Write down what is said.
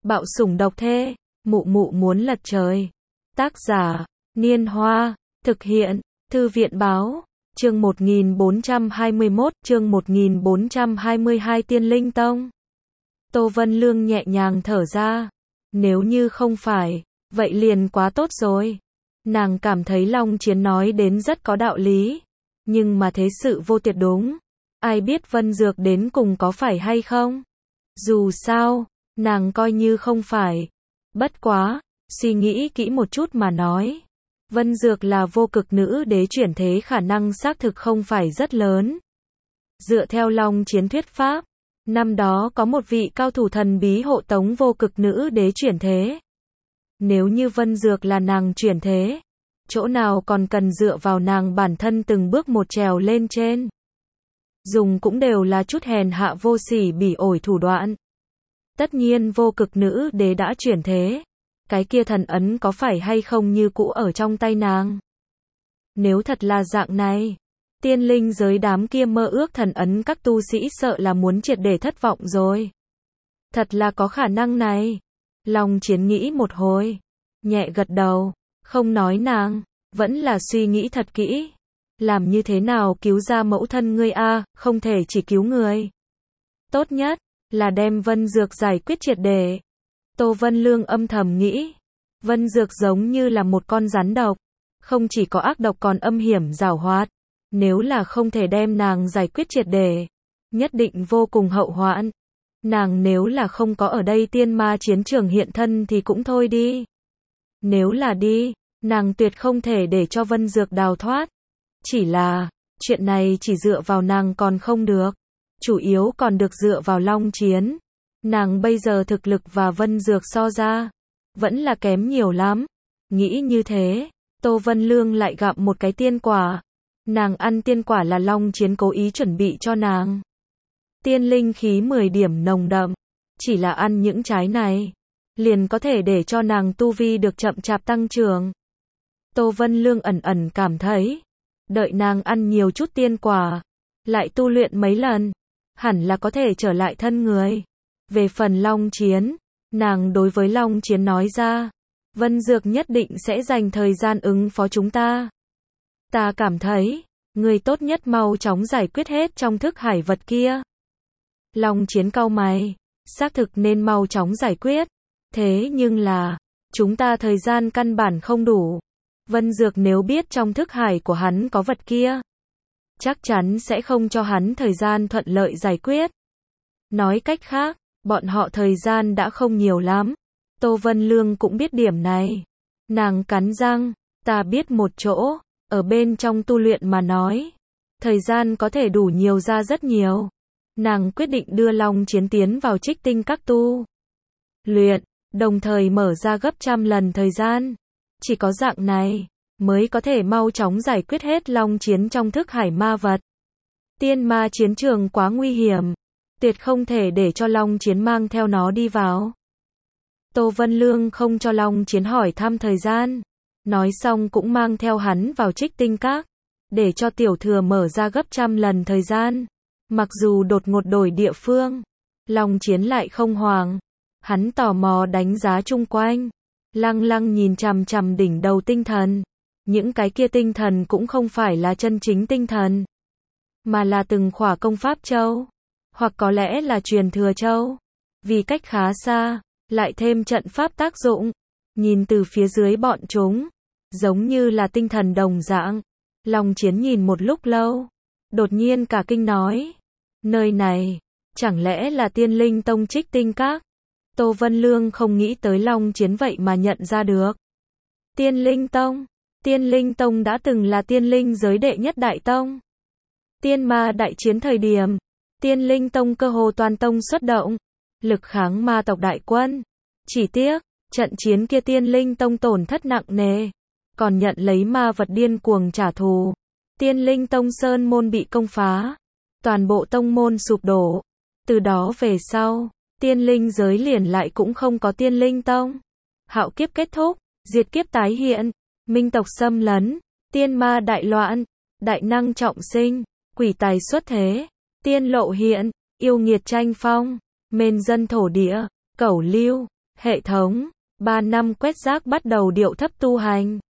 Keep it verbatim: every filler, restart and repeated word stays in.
Bạo sủng độc thê, mụ mụ muốn lật trời. Tác giả, Niên Hoa, thực hiện, Thư viện báo, chương một nghìn bốn trăm hai mươi mốt, chương một nghìn bốn trăm hai mươi hai Tiên Linh Tông. Tô Vân Lương nhẹ nhàng thở ra, nếu như không phải, vậy liền quá tốt rồi. Nàng cảm thấy Long Chiến nói đến rất có đạo lý, nhưng mà thế sự vô tuyệt đúng. Ai biết Vân Dược đến cùng có phải hay không? Dù sao, nàng coi như không phải. Bất quá, suy nghĩ kỹ một chút mà nói. Vân Dược là vô cực nữ đế chuyển thế, khả năng xác thực không phải rất lớn. Dựa theo Long Chiến thuyết pháp, năm đó có một vị cao thủ thần bí hộ tống vô cực nữ đế chuyển thế. Nếu như Vân Dược là nàng chuyển thế, chỗ nào còn cần dựa vào nàng bản thân từng bước một trèo lên trên. Dùng cũng đều là chút hèn hạ vô sỉ bỉ ổi thủ đoạn. Tất nhiên vô cực nữ đế đã chuyển thế, cái kia thần ấn có phải hay không như cũ ở trong tay nàng? Nếu thật là dạng này, tiên linh giới đám kia mơ ước thần ấn các tu sĩ sợ là muốn triệt để thất vọng rồi. Thật là có khả năng này. Long Chiến nghĩ một hồi, nhẹ gật đầu, không nói nàng, vẫn là suy nghĩ thật kỹ. Làm như thế nào cứu ra mẫu thân ngươi a, không thể chỉ cứu người. Tốt nhất là đem Vân Dược giải quyết triệt để. Tô Vân Lương âm thầm nghĩ, Vân Dược giống như là một con rắn độc, không chỉ có ác độc còn âm hiểm giảo hoạt. Nếu là không thể đem nàng giải quyết triệt để, nhất định vô cùng hậu hoạn. Nàng nếu là không có ở đây tiên ma chiến trường hiện thân thì cũng thôi đi. Nếu là đi, nàng tuyệt không thể để cho Vân Dược đào thoát. Chỉ là, chuyện này chỉ dựa vào nàng còn không được. Chủ yếu còn được dựa vào Long Chiến. Nàng bây giờ thực lực và Vân Dược so ra, vẫn là kém nhiều lắm. Nghĩ như thế, Tô Vân Lương lại gặm một cái tiên quả. Nàng ăn tiên quả là Long Chiến cố ý chuẩn bị cho nàng. Tiên linh khí mười điểm nồng đậm. Chỉ là ăn những trái này, liền có thể để cho nàng tu vi được chậm chạp tăng trưởng. Tô Vân Lương ẩn ẩn cảm thấy, đợi nàng ăn nhiều chút tiên quả, lại tu luyện mấy lần, hẳn là có thể trở lại thân người. Về phần Long Chiến, nàng đối với Long Chiến nói ra, Vân Dược nhất định sẽ dành thời gian ứng phó chúng ta. Ta cảm thấy, người tốt nhất mau chóng giải quyết hết trong thức hải vật kia. Long Chiến cau mày, xác thực nên mau chóng giải quyết. Thế nhưng là, chúng ta thời gian căn bản không đủ. Vân Dược nếu biết trong thức hải của hắn có vật kia, chắc chắn sẽ không cho hắn thời gian thuận lợi giải quyết. Nói cách khác, bọn họ thời gian đã không nhiều lắm. Tô Vân Lương cũng biết điểm này. Nàng cắn răng, ta biết một chỗ, ở bên trong tu luyện mà nói, thời gian có thể đủ nhiều ra rất nhiều. Nàng quyết định đưa Long Chiến tiến vào Trích Tinh các tu luyện, đồng thời mở ra gấp trăm lần thời gian. Chỉ có dạng này, mới có thể mau chóng giải quyết hết Long Chiến trong thức hải ma vật. Tiên ma chiến trường quá nguy hiểm, tuyệt không thể để cho Long Chiến mang theo nó đi vào. Tô Vân Lương không cho Long Chiến hỏi thăm thời gian, nói xong cũng mang theo hắn vào Trích Tinh các, để cho tiểu thừa mở ra gấp trăm lần thời gian. Mặc dù đột ngột đổi địa phương, Long Chiến lại không hoảng. Hắn tò mò đánh giá chung quanh, lăng lăng nhìn chằm chằm đỉnh đầu tinh thần. Những cái kia tinh thần cũng không phải là chân chính tinh thần, mà là từng khỏa công pháp châu, hoặc có lẽ là truyền thừa châu. Vì cách khá xa, lại thêm trận pháp tác dụng, nhìn từ phía dưới bọn chúng, giống như là tinh thần đồng dạng. Long Chiến nhìn một lúc lâu, đột nhiên cả kinh nói, nơi này, chẳng lẽ là Tiên Linh Tông Trích Tinh các? Tô Vân Lương không nghĩ tới Long Chiến vậy mà nhận ra được. Tiên Linh Tông, Tiên Linh Tông đã từng là tiên linh giới đệ nhất đại tông. Tiên ma đại chiến thời điểm, Tiên Linh Tông cơ hồ toàn tông xuất động, lực kháng ma tộc đại quân. Chỉ tiếc, trận chiến kia Tiên Linh Tông tổn thất nặng nề, còn nhận lấy ma vật điên cuồng trả thù. Tiên Linh Tông sơn môn bị công phá, toàn bộ tông môn sụp đổ. Từ đó về sau, tiên linh giới liền lại cũng không có Tiên Linh Tông. Hạo kiếp kết thúc, diệt kiếp tái hiện, minh tộc xâm lấn, tiên ma đại loạn, đại năng trọng sinh, quỷ tài xuất thế, tiên lộ hiện, yêu nghiệt tranh phong, mền dân thổ địa, cẩu lưu, Hệ thống, ba năm quét rác bắt đầu điệu thấp tu hành.